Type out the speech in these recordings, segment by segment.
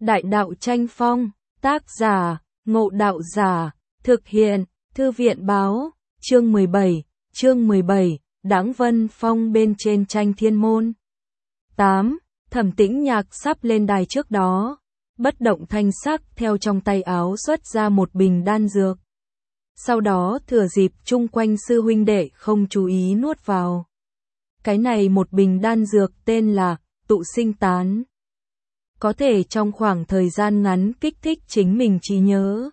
Đại đạo tranh phong, tác giả, Ngộ Đạo Giả, thực hiện, Thư viện báo, chương 17, Đãng Vân Phong bên trên tranh thiên môn. 8. Thẩm Tĩnh Nhạc sắp lên đài trước đó, bất động thanh sắc theo trong tay áo xuất ra một bình đan dược. Sau đó thừa dịp chung quanh sư huynh đệ không chú ý nuốt vào. Cái này một bình đan dược tên là Tụ Sinh Tán. Có thể trong khoảng thời gian ngắn kích thích chính mình trí nhớ,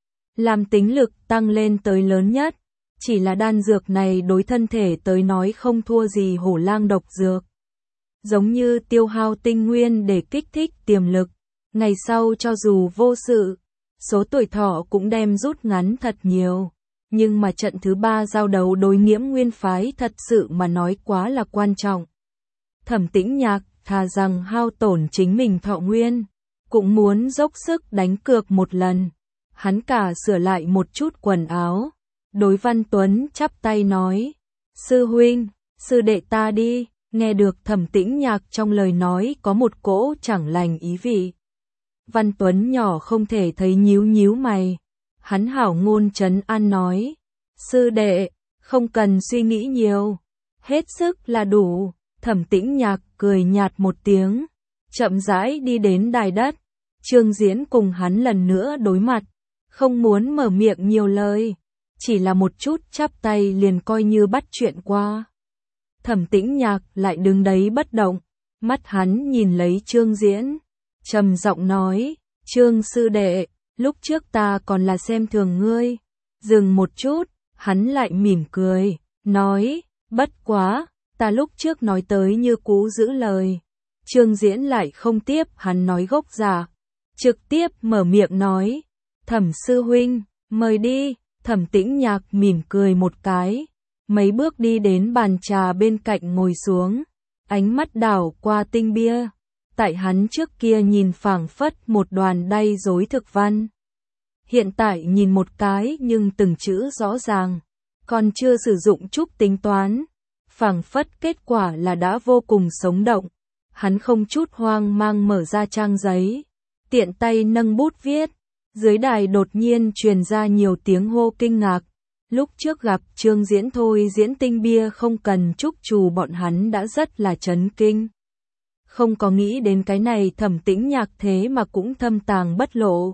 làm tính lực tăng lên tới lớn nhất. Chỉ là đan dược này đối thân thể tới nói không thua gì hổ lang độc dược. Giống như tiêu hao tinh nguyên để kích thích tiềm lực, ngày sau cho dù vô sự, số tuổi thọ cũng đem rút ngắn thật nhiều. Nhưng mà trận thứ 3 giao đấu đối Nghiễm Nguyên phái thật sự mà nói quá là quan trọng. Thẩm Tĩnh Nhạc thà rằng hao tổn chính mình thọ nguyên, cũng muốn dốc sức đánh cược một lần. Hắn cả sửa lại một chút quần áo, đối Văn Tuấn chắp tay nói: "Sư huynh, sư đệ ta đi." Nghe được Thẩm Tĩnh Nhạc trong lời nói có một cỗ chẳng lành ý vị. Văn Tuấn nhỏ không thể thấy nhíu mày. Hắn hảo ngôn trấn an nói: "Sư đệ, không cần suy nghĩ nhiều, hết sức là đủ." Thẩm Tĩnh Nhạc cười nhạt một tiếng, chậm rãi đi đến đài đất. Trương Diễn cùng hắn lần nữa đối mặt, không muốn mở miệng nhiều lời, chỉ là một chút chắp tay liền coi như bắt chuyện qua. Thẩm Tĩnh Nhạc lại đứng đấy bất động, mắt hắn nhìn lấy Trương Diễn, trầm giọng nói: "Trương sư đệ, lúc trước ta còn là xem thường ngươi." Dừng một chút, hắn lại mỉm cười, nói: "Bất quá, ta lúc trước nói tới như cũ giữ lời." Trương Diễn lại không tiếp hắn nói gốc giả, trực tiếp mở miệng nói: "Thẩm sư huynh, mời đi." Thẩm Tĩnh Nhạc mỉm cười một cái, mấy bước đi đến bàn trà bên cạnh ngồi xuống, ánh mắt đảo qua tinh bia. Tại hắn trước kia nhìn phảng phất một đoàn đay rối thực văn. Hiện tại nhìn một cái nhưng từng chữ rõ ràng, còn chưa sử dụng chút tính toán. Phảng phất kết quả là đã vô cùng sống động. Hắn không chút hoang mang mở ra trang giấy, tiện tay nâng bút viết. Dưới đài đột nhiên truyền ra nhiều tiếng hô kinh ngạc. Lúc trước gặp Trương Diễn thôi diễn tinh bia không cần chúc chù bọn hắn đã rất là chấn kinh. Không có nghĩ đến cái này Thẩm Tĩnh Nhạc thế mà cũng thâm tàng bất lộ.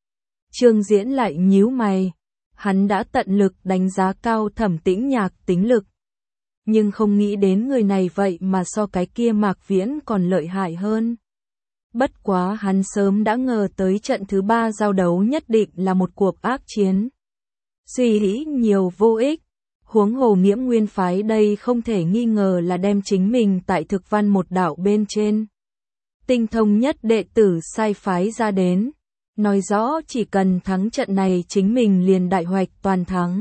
Trương Diễn lại nhíu mày, hắn đã tận lực đánh giá cao Thẩm Tĩnh Nhạc tính lực. Nhưng không nghĩ đến người này vậy mà so cái kia Mạc Viễn còn lợi hại hơn. Bất quá hắn sớm đã ngờ tới trận thứ 3 giao đấu nhất định là một cuộc ác chiến. Suy nghĩ nhiều vô ích, huống hồ Nghiễm Nguyên phái đây không thể nghi ngờ là đem chính mình tại thực văn một đạo bên trên tinh thông nhất đệ tử sai phái ra đến, nói rõ chỉ cần thắng trận này chính mình liền đại hoạch toàn thắng.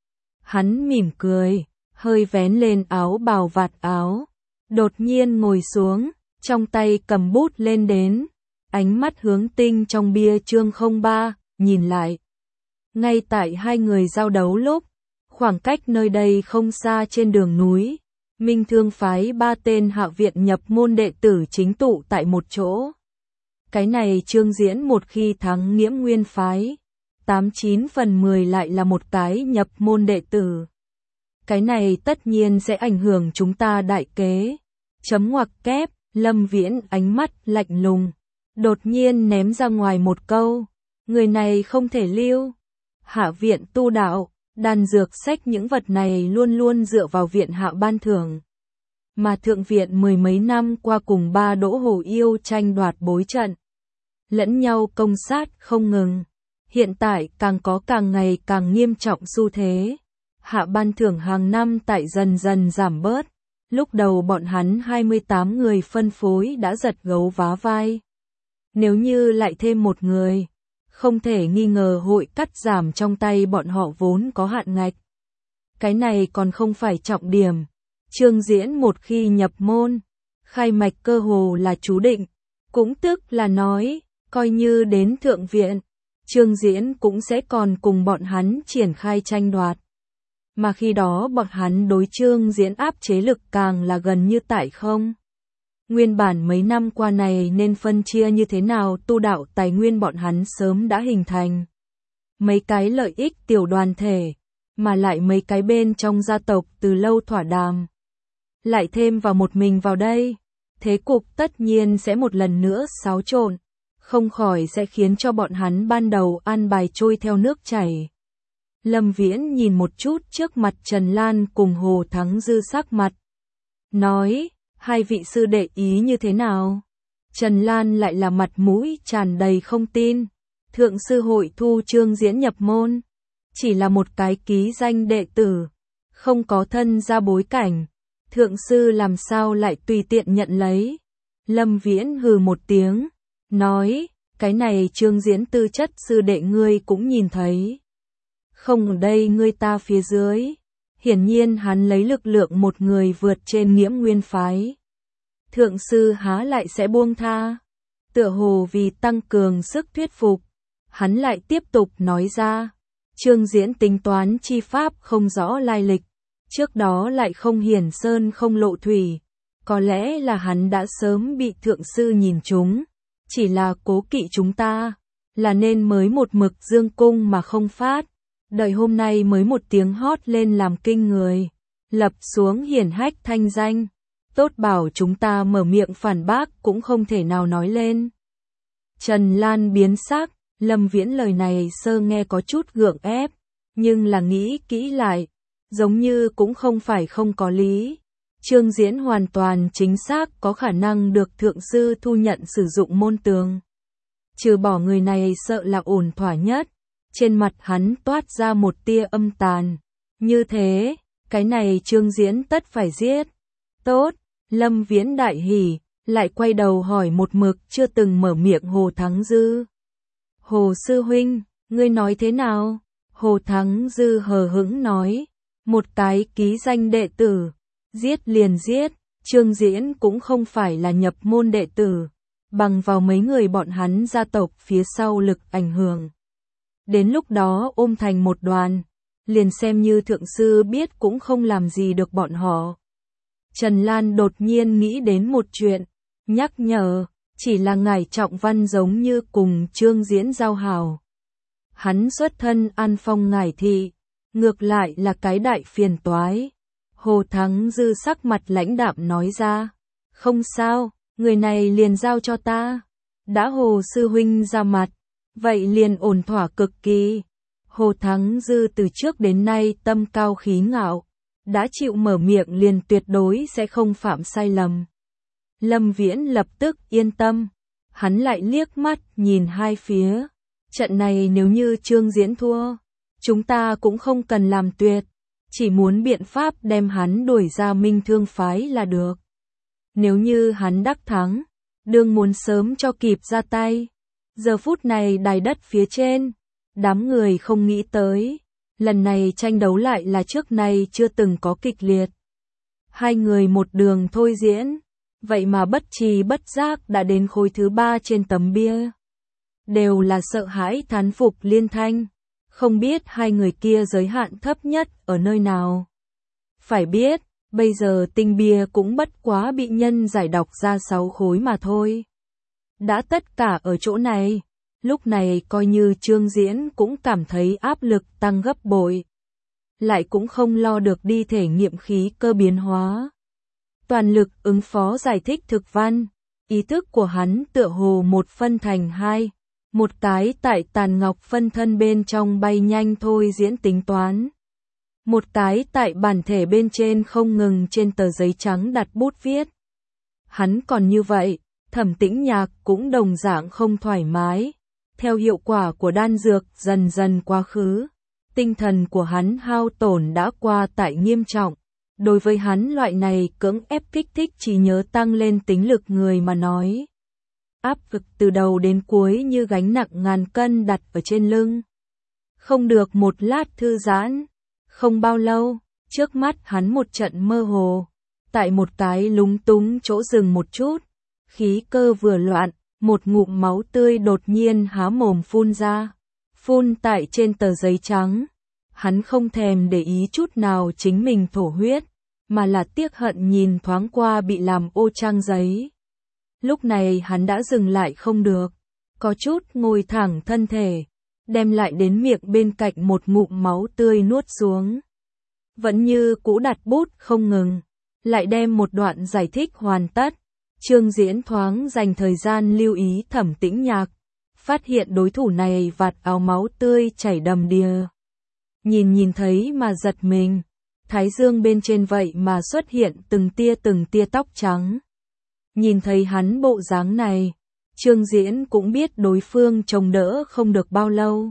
Hắn mỉm cười, hơi vén lên áo bào vạt áo, đột nhiên ngồi xuống, trong tay cầm bút lên đến, ánh mắt hướng tinh trong bia chương 03, nhìn lại. Ngay tại hai người giao đấu lúc, khoảng cách nơi đây không xa trên đường núi, Minh Thương phái 3 tên hạ viện nhập môn đệ tử chính tụ tại một chỗ. Cái này Trương Diễn một khi thắng Nghiễm Nguyên phái, 89 phần 10 lại là một cái nhập môn đệ tử. Cái này tất nhiên sẽ ảnh hưởng chúng ta đại kế. Chấm ngoặc kép, Lâm Viễn ánh mắt lạnh lùng, đột nhiên ném ra ngoài một câu: "Người này không thể lưu." Hạ viện tu đạo, đan dược sách những vật này luôn luôn dựa vào viện hạ ban thưởng. Mà thượng viện mười mấy năm qua cùng 3 đỗ hồ yêu tranh đoạt bối trận, lẫn nhau công sát không ngừng. Hiện tại càng có càng ngày càng nghiêm trọng xu thế. Hạ ban thưởng hàng năm tại dần dần giảm bớt. Lúc đầu bọn hắn 28 người phân phối đã giật gấu vá vai. Nếu như lại thêm một người, không thể nghi ngờ hội cắt giảm trong tay bọn họ vốn có hạn ngạch. Cái này còn không phải trọng điểm. Trương Diễn một khi nhập môn, khai mạch cơ hồ là chú định. Cũng tức là nói, coi như đến thượng viện, Trương Diễn cũng sẽ còn cùng bọn hắn triển khai tranh đoạt. Mà khi đó bọn hắn đối Trương Diễn áp chế lực càng là gần như tại không. Nguyên bản mấy năm qua này nên phân chia như thế nào tu đạo tài nguyên bọn hắn sớm đã hình thành. Mấy cái lợi ích tiểu đoàn thể, mà lại mấy cái bên trong gia tộc từ lâu thỏa đàm. Lại thêm vào một mình vào đây, thế cục tất nhiên sẽ một lần nữa xáo trộn, không khỏi sẽ khiến cho bọn hắn ban đầu an bài trôi theo nước chảy. Lâm Viễn nhìn một chút trước mặt Trần Lan cùng Hồ Thắng Dư sắc mặt. Nói, hai vị sư đệ ý như thế nào? Trần Lan lại là mặt mũi tràn đầy không tin. Thượng sư hội thu Trương Diễn nhập môn. Chỉ là một cái ký danh đệ tử. Không có thân ra bối cảnh. Thượng sư làm sao lại tùy tiện nhận lấy? Lâm Viễn hừ một tiếng. Nói, cái này Trương Diễn tư chất sư đệ ngươi cũng nhìn thấy. Không ở đây ngươi ta phía dưới. Hiển nhiên hắn lấy lực lượng một người vượt trên Nghiễm Nguyên phái. Thượng sư há lại sẽ buông tha. Tựa hồ vì tăng cường sức thuyết phục, hắn lại tiếp tục nói ra. Trương Diễn tính toán chi pháp không rõ lai lịch. Trước đó lại không hiển sơn không lộ thủy. Có lẽ là hắn đã sớm bị thượng sư nhìn trúng. Chỉ là cố kỵ chúng ta. Là nên mới một mực dương cung mà không phát. Đợi hôm nay mới một tiếng hót lên làm kinh người. Lập xuống hiển hách thanh danh. Tốt bảo chúng ta mở miệng phản bác cũng không thể nào nói lên. Trần Lan biến sắc. Lâm Viễn lời này sơ nghe có chút gượng ép. Nhưng là nghĩ kỹ lại. Giống như cũng không phải không có lý. Trương Diễn hoàn toàn chính xác có khả năng được thượng sư thu nhận sử dụng môn tường. Trừ bỏ người này sợ là ổn thỏa nhất. Trên mặt hắn toát ra một tia âm tàn. Như thế, cái này Trương Diễn tất phải giết. Tốt, Lâm Viễn đại hỉ, lại quay đầu hỏi một mực chưa từng mở miệng Hồ Thắng Dư. Hồ sư huynh, ngươi nói thế nào? Hồ Thắng Dư hờ hững nói, một cái ký danh đệ tử, giết liền giết, Trương Diễn cũng không phải là nhập môn đệ tử, bằng vào mấy người bọn hắn gia tộc phía sau lực ảnh hưởng. Đến lúc đó ôm thành một đoàn, liền xem như thượng sư biết cũng không làm gì được bọn họ. Trần Lan đột nhiên nghĩ đến một chuyện, nhắc nhở, chỉ là ngài Trọng Văn giống như cùng Trương Diễn giao hảo. Hắn xuất thân An Phong ngải thị, ngược lại là cái đại phiền toái. Hồ Thắng Dư sắc mặt lãnh đạm nói ra, không sao, người này liền giao cho ta. Đã Hồ sư huynh ra mặt, vậy liền ổn thỏa cực kỳ. Hồ Thắng Dư từ trước đến nay tâm cao khí ngạo, đã chịu mở miệng liền tuyệt đối sẽ không phạm sai lầm. Lâm Viễn lập tức yên tâm, hắn lại liếc mắt nhìn hai phía. Trận này nếu như Trương Diễn thua, chúng ta cũng không cần làm tuyệt, chỉ muốn biện pháp đem hắn đuổi ra Minh Thương phái là được. Nếu như hắn đắc thắng, đương muốn sớm cho kịp ra tay. Giờ phút này đài đất phía trên, đám người không nghĩ tới, lần này tranh đấu lại là trước nay chưa từng có kịch liệt. Hai người một đường thôi diễn, vậy mà bất trì bất giác đã đến khối thứ 3 trên tấm bia. Đều là sợ hãi thán phục liên thanh, không biết hai người kia giới hạn thấp nhất ở nơi nào. Phải biết, bây giờ tinh bia cũng bất quá bị nhân giải đọc ra 6 khối mà thôi. Đã tất cả ở chỗ này, lúc này coi như Trương Diễn cũng cảm thấy áp lực tăng gấp bội. Lại cũng không lo được đi thể nghiệm khí cơ biến hóa. Toàn lực ứng phó giải thích thực văn, ý thức của hắn tựa hồ một phân thành hai. Một cái tại tàn ngọc phân thân bên trong bay nhanh thôi diễn tính toán. Một cái tại bản thể bên trên không ngừng trên tờ giấy trắng đặt bút viết. Hắn còn như vậy, Thẩm Tĩnh Nhạc cũng đồng dạng không thoải mái. Theo hiệu quả của đan dược dần dần quá khứ, tinh thần của hắn hao tổn đã qua tải nghiêm trọng. Đối với hắn loại này cưỡng ép kích thích trí nhớ tăng lên tính lực người mà nói. Áp lực từ đầu đến cuối như gánh nặng ngàn cân đặt ở trên lưng. Không được một lát thư giãn. Không bao lâu, trước mắt hắn một trận mơ hồ. Tại một cái lúng túng chỗ dừng một chút. Khí cơ vừa loạn, một ngụm máu tươi đột nhiên há mồm phun ra. Phun tại trên tờ giấy trắng. Hắn không thèm để ý chút nào chính mình thổ huyết, mà là tiếc hận nhìn thoáng qua bị làm ô trang giấy. Lúc này hắn đã dừng lại không được, có chút ngồi thẳng thân thể, đem lại đến miệng bên cạnh một ngụm máu tươi nuốt xuống. Vẫn như cũ đặt bút không ngừng, lại đem một đoạn giải thích hoàn tất. Trương Diễn thoáng dành thời gian lưu ý Thẩm Tĩnh Nhạc, phát hiện đối thủ này vạt áo máu tươi chảy đầm đìa. Nhìn thấy mà giật mình, thái dương bên trên vậy mà xuất hiện từng tia tóc trắng. Nhìn thấy hắn bộ dáng này, Trương Diễn cũng biết đối phương chống đỡ không được bao lâu.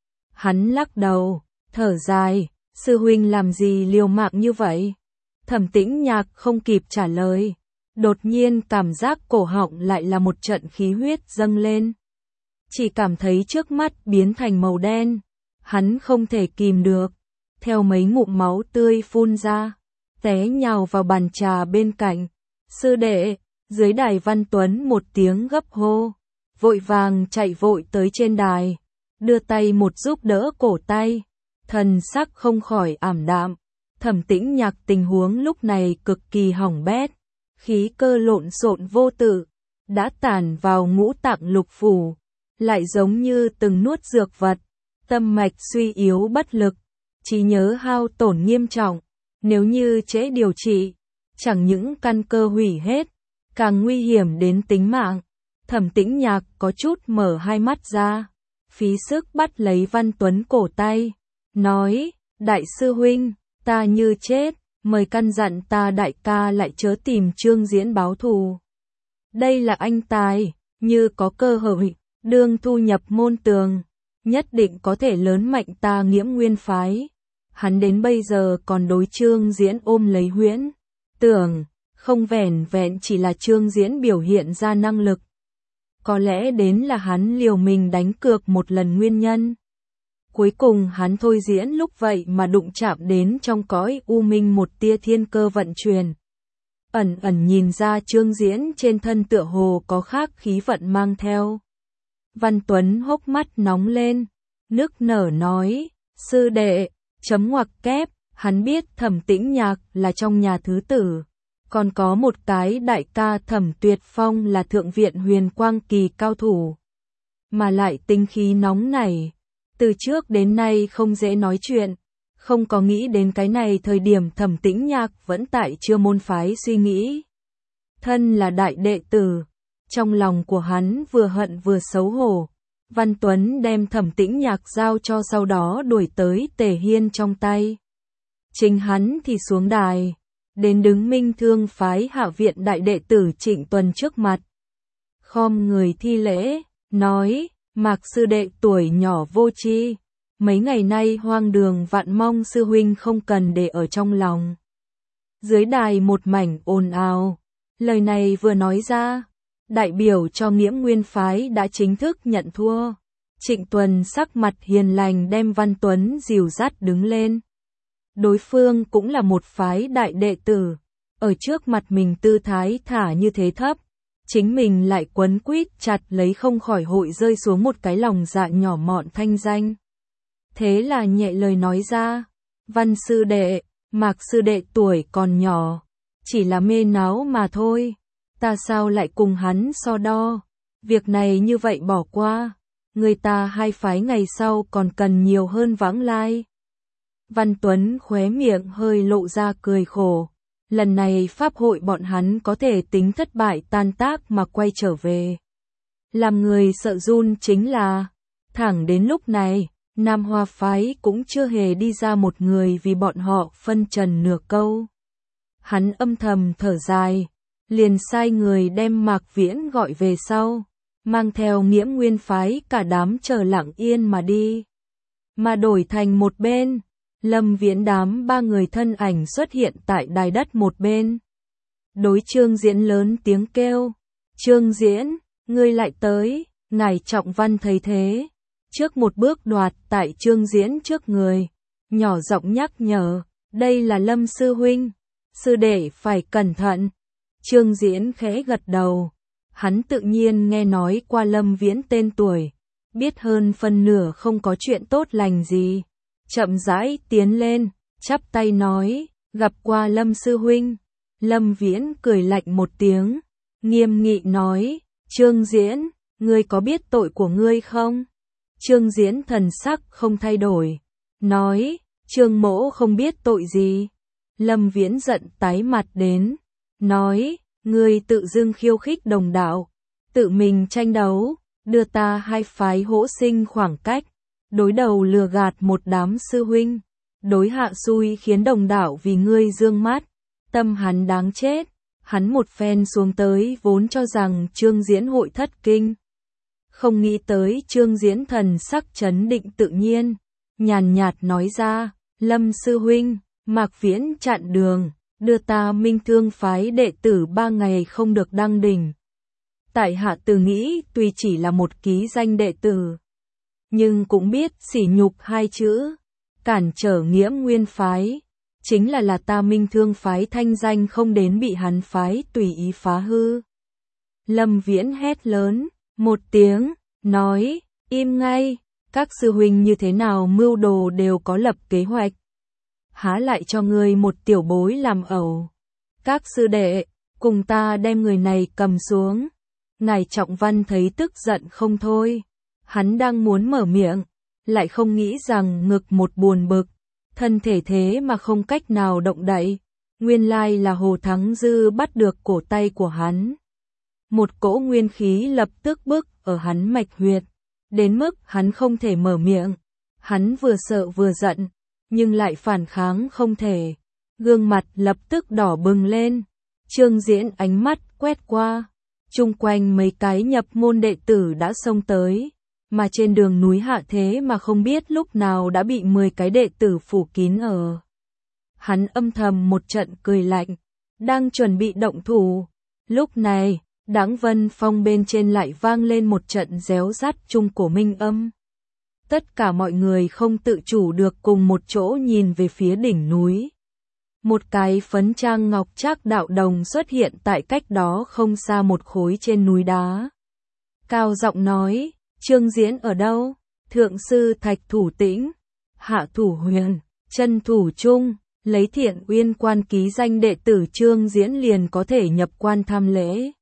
Hắn lắc đầu, thở dài, sư huynh làm gì liều mạng như vậy? Thẩm Tĩnh Nhạc không kịp trả lời, đột nhiên cảm giác cổ họng lại là một trận khí huyết dâng lên. Chỉ cảm thấy trước mắt biến thành màu đen, hắn không thể kìm được, theo mấy ngụm máu tươi phun ra, té nhào vào bàn trà bên cạnh. Sư đệ, dưới đài Văn Tuấn một tiếng gấp hô, vội vàng chạy vội tới trên đài, đưa tay một giúp đỡ cổ tay, thần sắc không khỏi ảm đạm. Thẩm Tĩnh Nhạc tình huống lúc này cực kỳ hỏng bét, khí cơ lộn xộn vô tự, đã tản vào ngũ tạng lục phủ, lại giống như từng nuốt dược vật, tâm mạch suy yếu bất lực, trí nhớ hao tổn nghiêm trọng, nếu như trễ điều trị, chẳng những căn cơ hủy hết, càng nguy hiểm đến tính mạng. Thẩm Tĩnh Nhạc có chút mở hai mắt ra, phí sức bắt lấy Văn Tuấn cổ tay, nói, đại sư huynh, ta như chết, mời căn dặn ta đại ca lại chớ tìm Trương Diễn báo thù. Đây là anh tài, như có cơ hội, đương thu nhập môn tường, nhất định có thể lớn mạnh ta Nghiễm Nguyên phái. Hắn đến bây giờ còn đối Trương Diễn ôm lấy huyễn tưởng, không vẻn vẹn chỉ là Trương Diễn biểu hiện ra năng lực. Có lẽ đến là hắn liều mình đánh cược một lần nguyên nhân. Cuối cùng hắn thôi diễn lúc vậy mà đụng chạm đến trong cõi u minh một tia thiên cơ vận chuyển. Ẩn nhìn ra Trương Diễn trên thân tựa hồ có khác khí vận mang theo. Văn Tuấn hốc mắt nóng lên, nức nở nói, sư đệ, chấm ngoặc kép, hắn biết Thẩm Tĩnh Nhạc là trong nhà thứ tử. Còn có một cái đại ca Thẩm Tuyệt Phong là thượng viện huyền quang kỳ cao thủ. Mà lại tinh khí nóng nảy, từ trước đến nay không dễ nói chuyện, không có nghĩ đến cái này thời điểm Thẩm Tĩnh Nhạc vẫn tại chưa môn phái suy nghĩ. Thân là đại đệ tử, trong lòng của hắn vừa hận vừa xấu hổ. Văn Tuấn đem Thẩm Tĩnh Nhạc giao cho sau đó đuổi tới Tề Hiên trong tay. Chính hắn thì xuống đài, đến đứng Minh Thương phái Hạ viện đại đệ tử Trịnh Tuần trước mặt. Khom người thi lễ, nói, Mạc sư đệ tuổi nhỏ vô tri, mấy ngày nay hoang đường vạn mong sư huynh không cần để ở trong lòng. Dưới đài một mảnh ồn ào, lời này vừa nói ra, đại biểu cho Nghiễm Nguyên phái đã chính thức nhận thua. Trịnh Tuần sắc mặt hiền lành đem Văn Tuấn dìu dắt đứng lên. Đối phương cũng là một phái đại đệ tử, ở trước mặt mình tư thái thả như thế thấp, chính mình lại quấn quýt chặt lấy không khỏi hội rơi xuống một cái lòng dạ nhỏ mọn thanh danh. Thế là nhẹ lời nói ra, Văn sư đệ, Mạc sư đệ tuổi còn nhỏ, chỉ là mê náo mà thôi, ta sao lại cùng hắn so đo, việc này như vậy bỏ qua, người ta hai phái ngày sau còn cần nhiều hơn vãng lai. Văn Tuấn khóe miệng hơi lộ ra cười khổ, lần này pháp hội bọn hắn có thể tính thất bại tan tác mà quay trở về. Làm người sợ run chính là, thẳng đến lúc này, Nam Hoa phái cũng chưa hề đi ra một người vì bọn họ phân trần nửa câu. Hắn âm thầm thở dài, liền sai người đem Mạc Viễn gọi về sau, mang theo Nghiễm Nguyên phái cả đám chờ lặng yên mà đi. Mà đổi thành một bên, Lâm Viễn đám ba người thân ảnh xuất hiện tại đài đất một bên. Đối Trương Diễn lớn tiếng kêu, Trương Diễn, ngươi lại tới, ngài Trọng Văn thấy thế. Trước một bước đoạt tại Trương Diễn trước người, nhỏ giọng nhắc nhở, đây là Lâm sư huynh, sư đệ phải cẩn thận. Trương Diễn khẽ gật đầu, hắn tự nhiên nghe nói qua Lâm Viễn tên tuổi, biết hơn phân nửa không có chuyện tốt lành gì. Chậm rãi tiến lên, chắp tay nói, gặp qua Lâm sư huynh. Lâm Viễn cười lạnh một tiếng, nghiêm nghị nói, Trương Diễn, ngươi có biết tội của ngươi không? Trương Diễn thần sắc không thay đổi, nói, Trương mỗ không biết tội gì. Lâm Viễn giận tái mặt đến, nói, ngươi tự dưng khiêu khích đồng đạo, tự mình tranh đấu, đưa ta hai phái hỗ sinh khoảng cách, đối đầu lừa gạt một đám sư huynh, đối hạ xui khiến đồng đạo vì ngươi dương mắt, tâm hắn đáng chết. Hắn một phen xuống tới vốn cho rằng Trương Diễn hội thất kinh. Không nghĩ tới Trương Diễn thần sắc chấn định tự nhiên, nhàn nhạt nói ra, Lâm sư huynh, Mạc Viễn chặn đường, đưa ta Minh Thương phái đệ tử 3 ngày không được đăng đỉnh. Tại hạ từ nghĩ tuy chỉ là một ký danh đệ tử, nhưng cũng biết sỉ nhục hai chữ, cản trở Nghiễm Nguyên phái. Chính là ta Minh Thương phái thanh danh không đến bị hắn phái tùy ý phá hư. Lâm Viễn hét lớn, một tiếng, nói, im ngay, các sư huynh như thế nào mưu đồ đều có lập kế hoạch. Há lại cho ngươi một tiểu bối làm ẩu. Các sư đệ, cùng ta đem người này cầm xuống. Ngài Trọng Văn thấy tức giận không thôi. Hắn đang muốn mở miệng, lại không nghĩ rằng ngực một buồn bực. Thân thể thế mà không cách nào động đậy, nguyên lai là Hồ Thắng Dư bắt được cổ tay của hắn. Một cỗ nguyên khí lập tức bức ở hắn mạch huyệt, đến mức hắn không thể mở miệng. Hắn vừa sợ vừa giận, nhưng lại phản kháng không thể, gương mặt lập tức đỏ bừng lên. Trương Diễn ánh mắt quét qua, chung quanh mấy cái nhập môn đệ tử đã xông tới. Mà trên đường núi hạ thế mà không biết lúc nào đã bị 10 cái đệ tử phủ kín ở. Hắn âm thầm một trận cười lạnh, đang chuẩn bị động thủ. Lúc này, Đãng Vân Phong bên trên lại vang lên một trận réo rắt trung cổ minh âm. Tất cả mọi người không tự chủ được cùng một chỗ nhìn về phía đỉnh núi. Một cái phấn trang ngọc trác đạo đồng xuất hiện tại cách đó không xa một khối trên núi đá. Cao giọng nói, Trương Diễn ở đâu? Thượng sư Thạch Thủ Tĩnh, hạ thủ Huyền, chân thủ Trung, lấy Thiện Uyên quan ký danh đệ tử Trương Diễn liền có thể nhập quan tham lễ.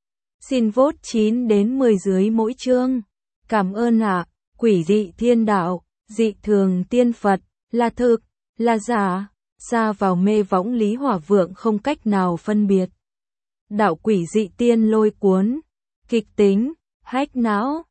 Xin vote 9 đến 10 dưới mỗi chương. Cảm ơn ạ. Quỷ dị thiên đạo, dị thường tiên Phật, là thực, là giả, xa vào mê võng Lý Hỏa Vượng không cách nào phân biệt. Đạo quỷ dị tiên lôi cuốn, kịch tính, hách não.